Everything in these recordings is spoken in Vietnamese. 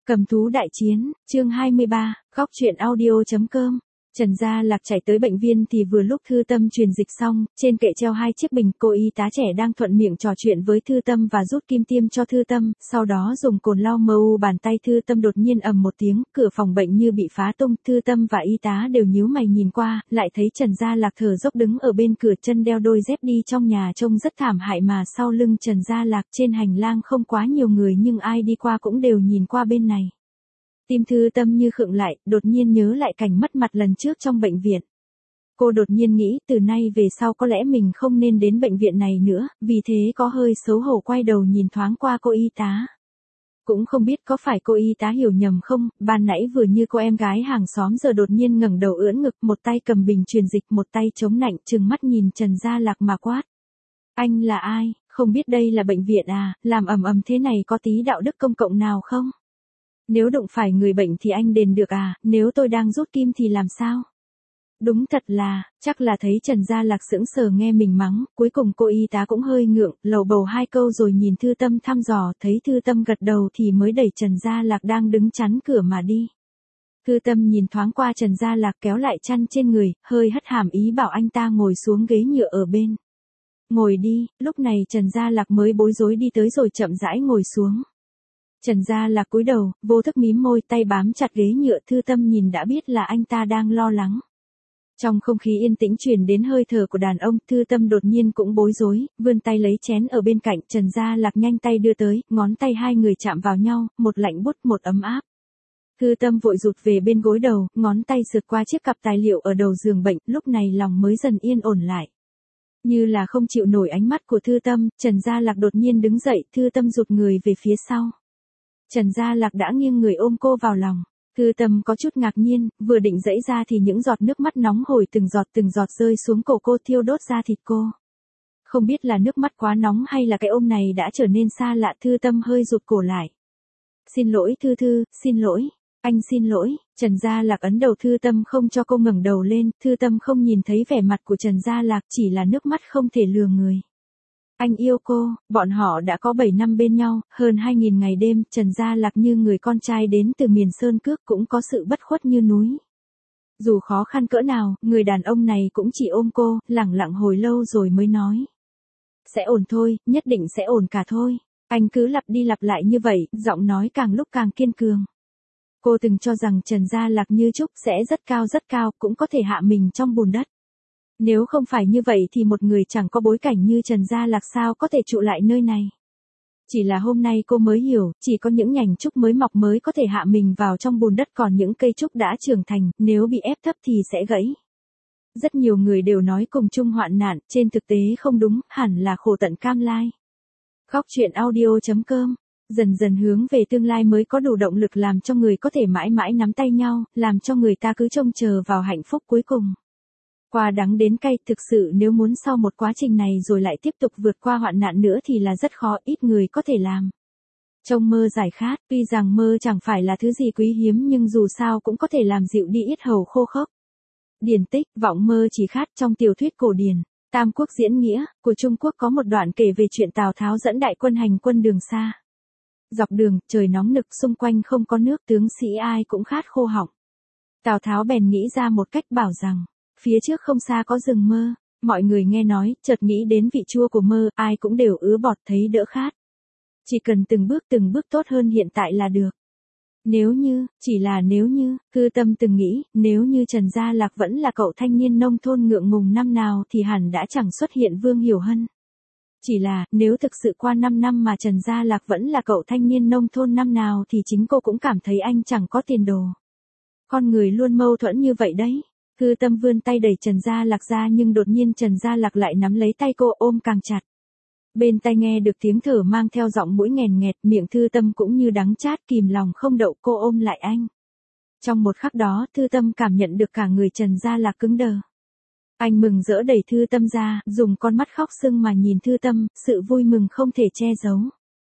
Cầm thú đại chiến, chương 23, góc truyện audio.com. Trần Gia Lạc chạy tới bệnh viện thì vừa lúc Thư Tâm truyền dịch xong, trên kệ treo 2 chiếc bình, cô y tá trẻ đang thuận miệng trò chuyện với Thư Tâm và rút kim tiêm cho Thư Tâm, sau đó dùng cồn lau mờ u bàn tay Thư Tâm. Đột nhiên ầm một tiếng, cửa phòng bệnh như bị phá tung, Thư Tâm và y tá đều nhíu mày nhìn qua, lại thấy Trần Gia Lạc thở dốc đứng ở bên cửa, chân đeo đôi dép đi trong nhà trông rất thảm hại, mà sau lưng Trần Gia Lạc trên hành lang không quá nhiều người nhưng ai đi qua cũng đều nhìn qua bên này. Tim Thư Tâm như khựng lại, đột nhiên nhớ lại cảnh mất mặt lần trước trong bệnh viện. Cô đột nhiên nghĩ từ nay về sau có lẽ mình không nên đến bệnh viện này nữa, vì thế có hơi xấu hổ quay đầu nhìn thoáng qua cô y tá. Cũng không biết có phải cô y tá hiểu nhầm không, ban nãy vừa như cô em gái hàng xóm giờ đột nhiên ngẩng đầu ưỡn ngực, một tay cầm bình truyền dịch, một tay chống nạnh, trừng mắt nhìn Trần Gia Lạc mà quát. Anh là ai, không biết đây là bệnh viện à, làm ầm ầm thế này có tí đạo đức công cộng nào không? Nếu đụng phải người bệnh thì anh đền được à, nếu tôi đang rút kim thì làm sao? Đúng thật là, chắc là thấy Trần Gia Lạc sững sờ nghe mình mắng, cuối cùng cô y tá cũng hơi ngượng, lầu bầu 2 câu rồi nhìn Thư Tâm thăm dò, thấy Thư Tâm gật đầu thì mới đẩy Trần Gia Lạc đang đứng chắn cửa mà đi. Thư Tâm nhìn thoáng qua Trần Gia Lạc kéo lại chăn trên người, hơi hất hàm ý bảo anh ta ngồi xuống ghế nhựa ở bên. Ngồi đi, lúc này Trần Gia Lạc mới bối rối đi tới rồi chậm rãi ngồi xuống. Trần Gia Lạc cúi đầu, vô thức mím môi, tay bám chặt ghế nhựa. Thư Tâm nhìn đã biết là anh ta đang lo lắng. Trong không khí yên tĩnh truyền đến hơi thở của đàn ông, Thư Tâm đột nhiên cũng bối rối, vươn tay lấy chén ở bên cạnh, Trần Gia Lạc nhanh tay đưa tới, ngón tay hai người chạm vào nhau, một lạnh buốt một ấm áp. Thư Tâm vội rụt về bên gối đầu, ngón tay sượt qua chiếc cặp tài liệu ở đầu giường bệnh, lúc này lòng mới dần yên ổn lại. Như là không chịu nổi ánh mắt của Thư Tâm, Trần Gia Lạc đột nhiên đứng dậy, Thư Tâm rụt người về phía sau. Trần Gia Lạc đã nghiêng người ôm cô vào lòng. Thư Tâm có chút ngạc nhiên, vừa định giãy ra thì những giọt nước mắt nóng hổi từng giọt rơi xuống cổ cô, thiêu đốt da thịt cô. Không biết là nước mắt quá nóng hay là cái ôm này đã trở nên xa lạ, Thư Tâm hơi rụt cổ lại. Xin lỗi Thư, xin lỗi, anh xin lỗi. Trần Gia Lạc ấn đầu Thư Tâm không cho cô ngẩng đầu lên, Thư Tâm không nhìn thấy vẻ mặt của Trần Gia Lạc, chỉ là nước mắt không thể lừa người. Anh yêu cô, bọn họ đã có 7 năm bên nhau, hơn 2.000 ngày đêm, Trần Gia Lạc như người con trai đến từ miền Sơn Cước cũng có sự bất khuất như núi. Dù khó khăn cỡ nào, người đàn ông này cũng chỉ ôm cô, lẳng lặng hồi lâu rồi mới nói. Sẽ ổn thôi, nhất định sẽ ổn cả thôi. Anh cứ lặp đi lặp lại như vậy, giọng nói càng lúc càng kiên cường. Cô từng cho rằng Trần Gia Lạc như trúc sẽ rất cao, cũng có thể hạ mình trong bùn đất. Nếu không phải như vậy thì một người chẳng có bối cảnh như Trần Gia Lạc sao có thể trụ lại nơi này. Chỉ là hôm nay cô mới hiểu, chỉ có những nhành trúc mới mọc mới có thể hạ mình vào trong bùn đất, còn những cây trúc đã trưởng thành, nếu bị ép thấp thì sẽ gãy. Rất nhiều người đều nói cùng chung hoạn nạn, trên thực tế không đúng, hẳn là khổ tận cam lai. Góc truyện audio.com. Dần dần hướng về tương lai mới có đủ động lực làm cho người có thể mãi mãi nắm tay nhau, làm cho người ta cứ trông chờ vào hạnh phúc cuối cùng. Qua đắng đến cay, thực sự nếu muốn sau một quá trình này rồi lại tiếp tục vượt qua hoạn nạn nữa thì là rất khó, ít người có thể làm. Trong mơ giải khát, tuy rằng mơ chẳng phải là thứ gì quý hiếm nhưng dù sao cũng có thể làm dịu đi yết hầu khô khốc. Điển tích, vọng mơ chỉ khát. Trong tiểu thuyết cổ điển Tam Quốc diễn nghĩa của Trung Quốc có một đoạn kể về chuyện Tào Tháo dẫn đại quân hành quân đường xa. Dọc đường, trời nóng nực, xung quanh không có nước, tướng sĩ ai cũng khát khô họng. Tào Tháo bèn nghĩ ra một cách bảo rằng, phía trước không xa có rừng mơ. Mọi người nghe nói, chợt nghĩ đến vị chua của mơ, ai cũng đều ứa bọt thấy đỡ khát. Chỉ cần từng bước tốt hơn hiện tại là được. Nếu như, chỉ là nếu như, Thư Tâm từng nghĩ, nếu như Trần Gia Lạc vẫn là cậu thanh niên nông thôn ngượng ngùng năm nào thì hẳn đã chẳng xuất hiện Vương Hiểu Hân. Chỉ là, nếu thực sự qua 5 năm mà Trần Gia Lạc vẫn là cậu thanh niên nông thôn năm nào thì chính cô cũng cảm thấy anh chẳng có tiền đồ. Con người luôn mâu thuẫn như vậy đấy. Thư Tâm vươn tay đẩy Trần Gia Lạc ra nhưng đột nhiên Trần Gia Lạc lại nắm lấy tay cô ôm càng chặt. Bên tai nghe được tiếng thở mang theo giọng mũi nghèn nghẹt, miệng Thư Tâm cũng như đắng chát, kìm lòng không đậu, cô ôm lại anh. Trong một khắc đó, Thư Tâm cảm nhận được cả người Trần Gia Lạc cứng đờ. Anh mừng rỡ đẩy Thư Tâm ra, dùng con mắt khóc sưng mà nhìn Thư Tâm, sự vui mừng không thể che giấu.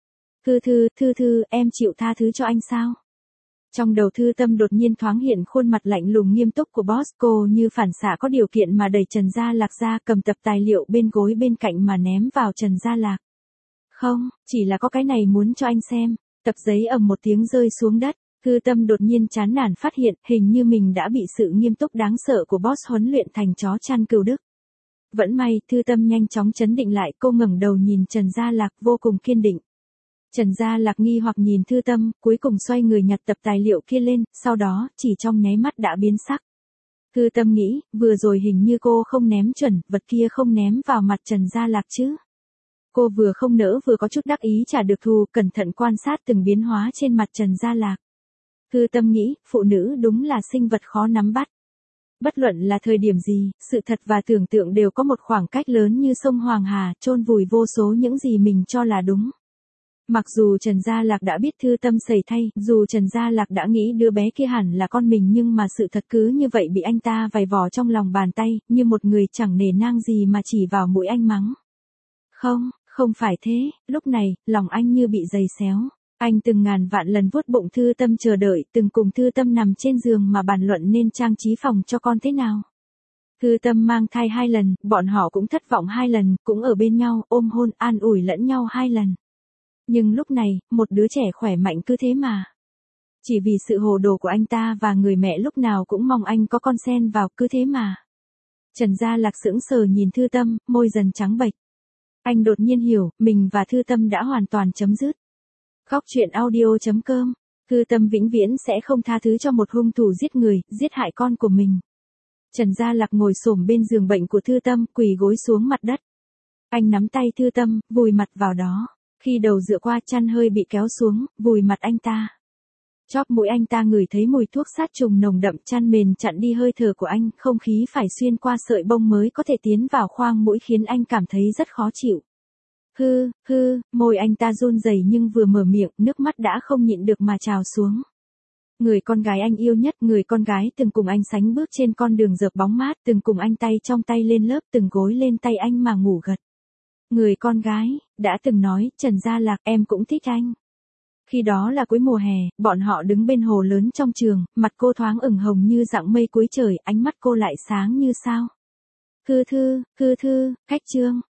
Thư, em chịu tha thứ cho anh sao? Trong đầu Thư Tâm đột nhiên thoáng hiện khuôn mặt lạnh lùng nghiêm túc của boss, cô như phản xạ có điều kiện mà đẩy Trần Gia Lạc ra, cầm tập tài liệu bên gối bên cạnh mà ném vào Trần Gia Lạc. Không, chỉ là có cái này muốn cho anh xem. Tập giấy ầm một tiếng rơi xuống đất. Thư Tâm đột nhiên chán nản phát hiện hình như mình đã bị sự nghiêm túc đáng sợ của boss huấn luyện thành chó chăn cừu Đức. Vẫn may, Thư Tâm nhanh chóng trấn định lại, cô ngẩng đầu nhìn Trần Gia Lạc vô cùng kiên định. Trần Gia Lạc nghi hoặc nhìn Thư Tâm, cuối cùng xoay người nhặt tập tài liệu kia lên, sau đó, chỉ trong nháy mắt đã biến sắc. Thư Tâm nghĩ, vừa rồi hình như cô không ném chuẩn, vật kia không ném vào mặt Trần Gia Lạc chứ. Cô vừa không nỡ vừa có chút đắc ý trả được thù, cẩn thận quan sát từng biến hóa trên mặt Trần Gia Lạc. Thư Tâm nghĩ, phụ nữ đúng là sinh vật khó nắm bắt. Bất luận là thời điểm gì, sự thật và tưởng tượng đều có một khoảng cách lớn như sông Hoàng Hà, chôn vùi vô số những gì mình cho là đúng. Mặc dù Trần Gia Lạc đã biết Thư Tâm sẩy thay, dù Trần Gia Lạc đã nghĩ đứa bé kia hẳn là con mình, nhưng mà sự thật cứ như vậy bị anh ta vày vò trong lòng bàn tay, như một người chẳng nể nang gì mà chỉ vào mũi anh mắng. Không, không phải thế, lúc này, lòng anh như bị giày xéo. Anh từng ngàn vạn lần vuốt bụng Thư Tâm chờ đợi, từng cùng Thư Tâm nằm trên giường mà bàn luận nên trang trí phòng cho con thế nào. Thư Tâm mang thai 2 lần, bọn họ cũng thất vọng 2 lần, cũng ở bên nhau, ôm hôn, an ủi lẫn nhau 2 lần. Nhưng lúc này, một đứa trẻ khỏe mạnh cứ thế mà. Chỉ vì sự hồ đồ của anh ta và người mẹ lúc nào cũng mong anh có con xen vào, cứ thế mà. Trần Gia Lạc sững sờ nhìn Thư Tâm, môi dần trắng bệch. Anh đột nhiên hiểu, mình và Thư Tâm đã hoàn toàn chấm dứt. Khóc chuyện audio.com. Thư Tâm vĩnh viễn sẽ không tha thứ cho một hung thủ giết người, giết hại con của mình. Trần Gia Lạc ngồi xổm bên giường bệnh của Thư Tâm, quỳ gối xuống mặt đất. Anh nắm tay Thư Tâm, vùi mặt vào đó. Khi đầu dựa qua, chăn hơi bị kéo xuống, vùi mặt anh ta. Chóp mũi anh ta ngửi thấy mùi thuốc sát trùng nồng đậm, chăn mền chặn đi hơi thở của anh, không khí phải xuyên qua sợi bông mới có thể tiến vào khoang mũi khiến anh cảm thấy rất khó chịu. Môi anh ta run rẩy nhưng vừa mở miệng, nước mắt đã không nhịn được mà trào xuống. Người con gái anh yêu nhất, người con gái từng cùng anh sánh bước trên con đường dợp bóng mát, từng cùng anh tay trong tay lên lớp, từng gối lên tay anh mà ngủ gật. Người con gái, đã từng nói, Trần Gia Lạc, em cũng thích anh. Khi đó là cuối mùa hè, bọn họ đứng bên hồ lớn trong trường, mặt cô thoáng ửng hồng như dạng mây cuối trời, ánh mắt cô lại sáng như sao. Thư, khách Trương.